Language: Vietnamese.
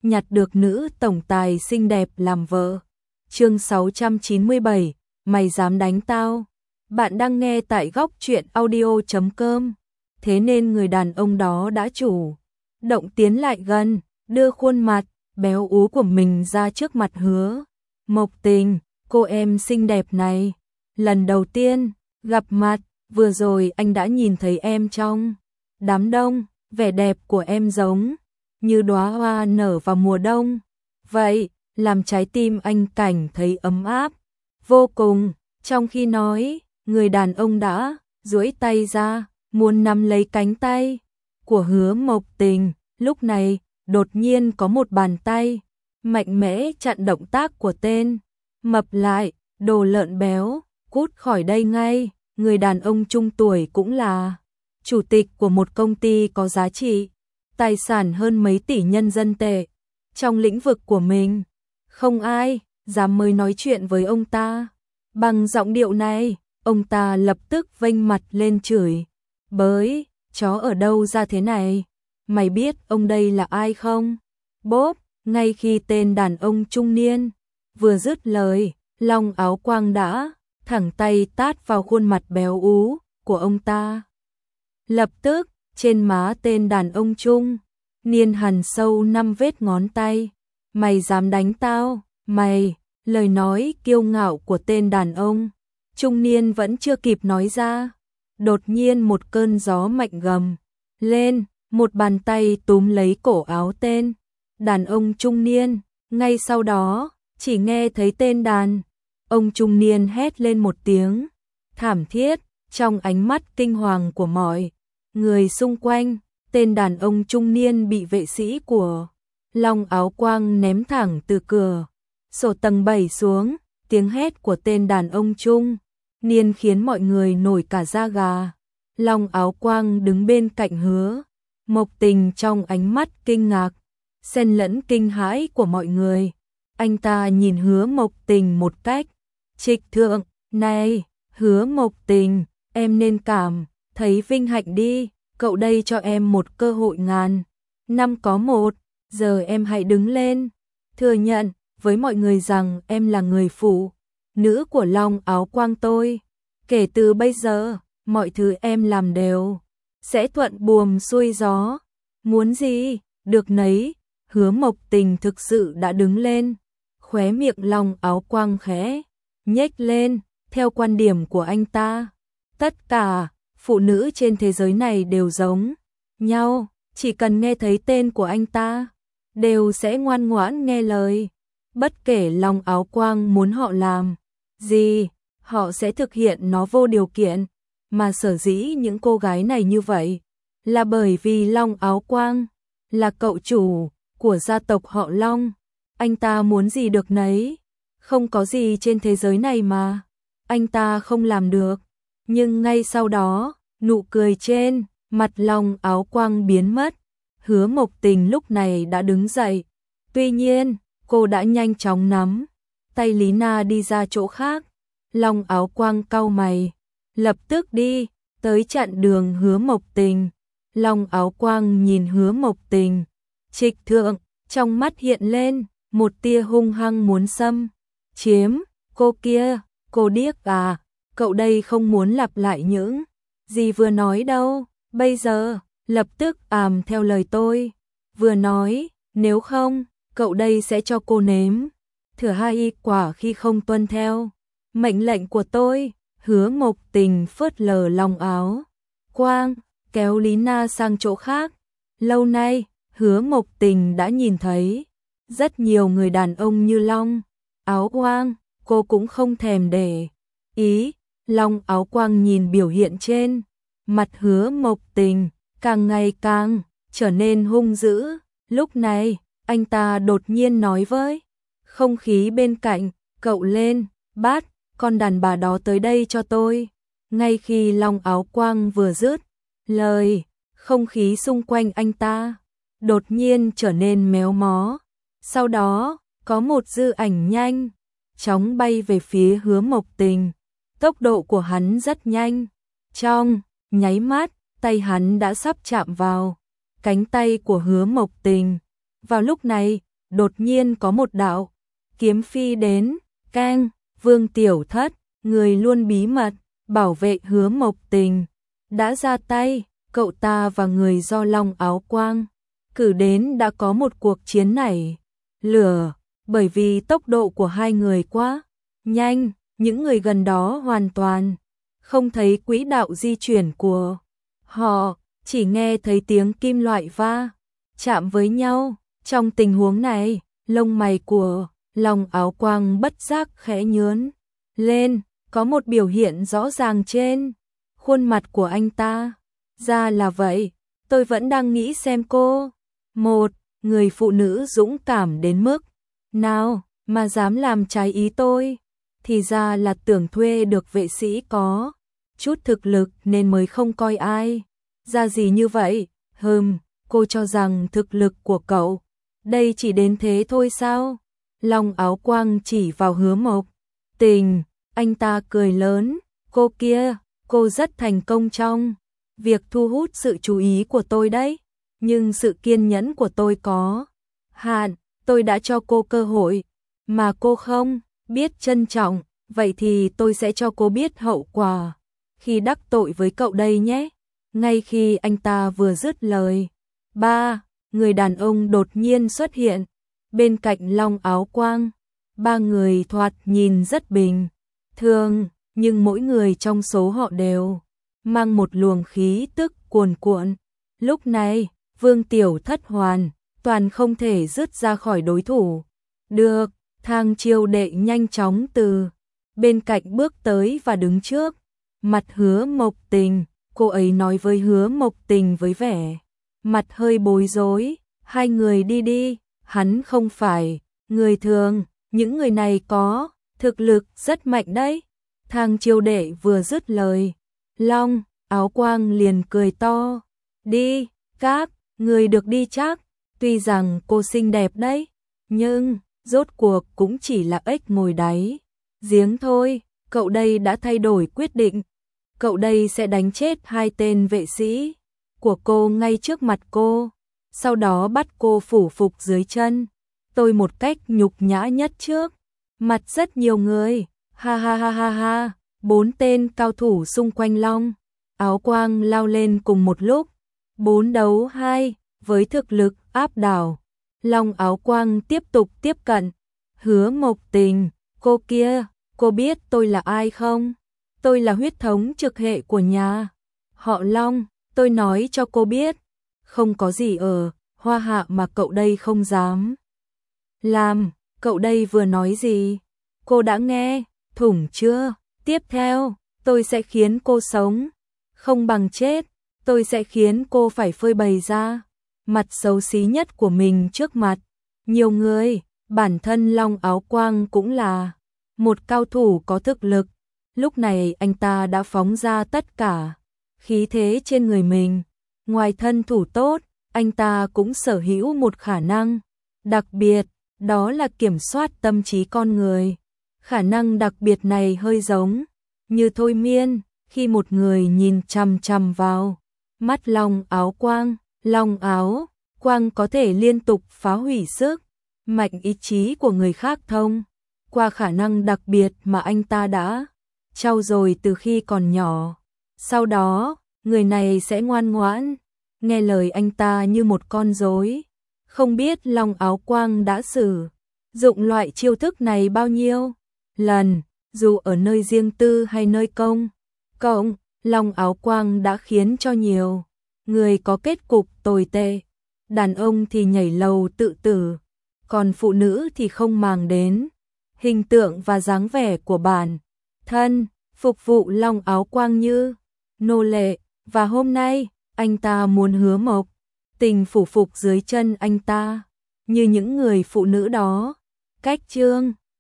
nhặt được nữ tổng tài xinh đẹp làm vợ. Chương 697, mày dám đánh tao? Bạn đang nghe tại góc truyện audio.com. Thế nên người đàn ông đó đã chủ động tiến lại gần, đưa khuôn mặt béo ú của mình ra trước mặt Hứa Mộc Tình. Cô em xinh đẹp này, lần đầu tiên gặp mặt, vừa rồi anh đã nhìn thấy em trong đám đông, vẻ đẹp của em giống như đóa hoa nở vào mùa đông. Vậy, làm trái tim anh cảm thấy ấm áp vô cùng. Trong khi nói, người đàn ông đã duỗi tay ra, muốn nắm lấy cánh tay của Hứa Mộc Tình. Lúc này, đột nhiên có một bàn tay mạnh mẽ chặn động tác của tên mập lại. Đồ lợn béo, cút khỏi đây ngay. Người đàn ông trung tuổi cũng là chủ tịch của một công ty có giá trị tài sản hơn mấy tỷ nhân dân tệ. Trong lĩnh vực của mình, không ai dám mới nói chuyện với ông ta. Bằng giọng điệu này, ông ta lập tức vênh mặt lên chửi bới, chó ở đâu ra thế này? Mày biết ông đây là ai không? Bốp, ngay khi tên đàn ông trung niên vừa dứt lời, Long Áo Quang đã thẳng tay tát vào khuôn mặt béo ú của ông ta. Lập tức, trên má tên đàn ông trung niên hằn sâu 5 vết ngón tay. Mày dám đánh tao? Mày! Lời nói kiêu ngạo của tên đàn ông trung niên vẫn chưa kịp nói ra. Đột nhiên một cơn gió mạnh gầm lên, một bàn tay túm lấy cổ áo tên đàn ông trung niên. Ngay sau đó, chỉ nghe thấy tên đàn ông trung niên hét lên một tiếng thảm thiết. Trong ánh mắt kinh hoàng của mọi người xung quanh, tên đàn ông trung niên bị vệ sĩ của Long Áo Quang ném thẳng từ cửa sổ tầng 7 xuống. Tiếng hét của tên đàn ông trung niên khiến mọi người nổi cả da gà. Long Áo Quang đứng bên cạnh Hứa Mộc Tình trong ánh mắt kinh ngạc xen lẫn kinh hãi của mọi người. Anh ta nhìn Hứa Mộc Tình một cách trịch thượng. Này, Hứa Mộc Tình, em nên cảm thấy vinh hạnh đi. Cậu đây cho em một cơ hội ngàn năm có một. Giờ em hãy đứng lên, thừa nhận với mọi người rằng em là người phụ nữ của Long Áo Quang tôi. Kể từ bây giờ, mọi thứ em làm đều sẽ thuận buồm xuôi gió. Muốn gì, được nấy. Hứa Mộc Tình thực sự đã đứng lên. Khóe miệng Long Áo Quang khẽ nhếch lên. Theo quan điểm của anh ta, tất cả phụ nữ trên thế giới này đều giống nhau. Chỉ cần nghe thấy tên của anh ta, đều sẽ ngoan ngoãn nghe lời. Bất kể Long Áo Quang muốn họ làm gì, họ sẽ thực hiện nó vô điều kiện. Mà sở dĩ những cô gái này như vậy là bởi vì Long Áo Quang là cậu chủ của gia tộc họ Long. Anh ta muốn gì được nấy. Không có gì trên thế giới này mà anh ta không làm được. Nhưng ngay sau đó, nụ cười trên mặt Long Áo Quang biến mất. Hứa Mộc Tình lúc này đã đứng dậy. Tuy nhiên, cô đã nhanh chóng nắm tay Lý Na đi ra chỗ khác. Long Áo Quang cau mày, lập tức đi tới chặn đường Hứa Mộc Tình. Long Áo Quang nhìn Hứa Mộc Tình trịch thượng, trong mắt hiện lên một tia hung hăng muốn xâm chiếm cô kia. Cô điếc à? Cậu đây không muốn lặp lại những gì vừa nói đâu. Bây giờ, lập tức theo lời tôi vừa nói. Nếu không, cậu đây sẽ cho cô nếm thử 2 quả khi không tuân theo mệnh lệnh của tôi. Hứa Mộc Tình phớt lờ Long Áo Quang, kéo Lý Na sang chỗ khác. Lâu nay, Hứa Mộc Tình đã nhìn thấy rất nhiều người đàn ông như Long Áo Quang. Cô cũng không thèm để ý. Long Áo Quang nhìn biểu hiện trên mặt Hứa Mộc Tình càng ngày càng trở nên hung dữ. Lúc này, anh ta đột nhiên nói với không khí bên cạnh, cậu lên, bắt con đàn bà đó tới đây cho tôi. Ngay khi Long Áo Quang vừa dứt lời, không khí xung quanh anh ta đột nhiên trở nên méo mó. Sau đó, có một dư ảnh nhanh chóng bay về phía Hứa Mộc Tình. Tốc độ của hắn rất nhanh. Trong nháy mắt, tay hắn đã sắp chạm vào cánh tay của Hứa Mộc Tình. Vào lúc này, đột nhiên có một đạo kiếm phi đến, keng, Vương Tiểu Thất, người luôn bí mật bảo vệ Hứa Mộc Tình, đã ra tay, cậu ta và người do Long áo quang cử đến đã có một cuộc chiến nảy lửa, bởi vì tốc độ của hai người quá nhanh, những người gần đó hoàn toàn không thấy quỹ đạo di chuyển của họ, chỉ nghe thấy tiếng kim loại va chạm với nhau. Trong tình huống này, lông mày của Long áo quang bất giác khẽ nhướng lên, có một biểu hiện rõ ràng trên khuôn mặt của anh ta. Ra là vậy, tôi vẫn đang nghĩ xem cô, một người phụ nữ dũng cảm đến mức nào mà dám làm trái ý tôi, thì ra là tưởng thuê được vệ sĩ có chút thực lực nên mới không coi ai ra gì như vậy. Cô cho rằng thực lực của cậu đây chỉ đến thế thôi sao? Long áo quang chỉ vào Hứa Mộc Tình, anh ta cười lớn, cô kia, cô rất thành công trong việc thu hút sự chú ý của tôi đấy, nhưng sự kiên nhẫn của tôi có hạn, tôi đã cho cô cơ hội mà cô không biết trân trọng, vậy thì tôi sẽ cho cô biết hậu quả khi đắc tội với cậu đây nhé. Ngay khi anh ta vừa dứt lời, ba người đàn ông đột nhiên xuất hiện bên cạnh Long áo quang. Ba người thoạt nhìn rất bình thường, nhưng mỗi người trong số họ đều mang một luồng khí tức cuồn cuộn. Lúc này, Vương Tiểu Thất hoàn toàn không thể dứt ra khỏi đối thủ được. Thang Chiêu Đệ nhanh chóng từ bên cạnh bước tới và đứng trước mặt Hứa Mộc Tình. Cô ấy nói với Hứa Mộc Tình với vẻ mặt hơi bối rối, hai người đi đi, hắn không phải người thường, những người này có thực lực rất mạnh đấy. Thang Chiêu Đệ vừa dứt lời, Long áo quang liền cười to, đi, các người được đi chắc, tuy rằng cô xinh đẹp đấy, nhưng rốt cuộc cũng chỉ là ếch ngồi đáy giếng thôi. Cậu đây đã thay đổi quyết định, cậu đây sẽ đánh chết hai tên vệ sĩ của cô ngay trước mặt cô, sau đó bắt cô phủ phục dưới chân tôi một cách nhục nhã nhất trước mặt rất nhiều người. Ha ha ha ha ha. Bốn tên cao thủ xung quanh Long áo quang lao lên cùng một lúc, 4 đấu 2 với thực lực áp đảo. Long áo quang tiếp tục tiếp cận Hứa Mộc Tình, cô kia, cô biết tôi là ai không? Tôi là huyết thống trực hệ của nhà họ Long, tôi nói cho cô biết, không có gì ở Hoa Hạ mà cậu đây không dám làm. Cậu đây vừa nói gì? Cô đã nghe, thủng chưa? Tiếp theo, tôi sẽ khiến cô sống không bằng chết, tôi sẽ khiến cô phải phơi bày ra mặt xấu xí nhất của mình trước mặt nhiều người. Bản thân Long áo quang cũng là một cao thủ có thực lực, lúc này anh ta đã phóng ra tất cả khí thế trên người mình. Ngoài thân thủ tốt, anh ta cũng sở hữu một khả năng đặc biệt, đó là kiểm soát tâm trí con người. Khả năng đặc biệt này hơi giống như thôi miên, khi một người nhìn chằm chằm vào mắt Long áo quang, Long áo quang có thể liên tục phá hủy sức mạnh ý chí của người khác thông qua khả năng đặc biệt mà anh ta đã trau dồi từ khi còn nhỏ. Sau đó, người này sẽ ngoan ngoãn nghe lời anh ta như một con rối. Không biết Long áo quang đã sử dụng loại chiêu thức này bao nhiêu lần, dù ở nơi riêng tư hay nơi công cộng, Long áo quang đã khiến cho nhiều người có kết cục tồi tệ. Đàn ông thì nhảy lầu tự tử, còn phụ nữ thì không màng đến hình tượng và dáng vẻ của bản thân, phục vụ Long áo quang như nô lệ. Và hôm nay, anh ta muốn Hứa Mộc Tình phủ phục dưới chân anh ta, như những người phụ nữ đó. Cách chương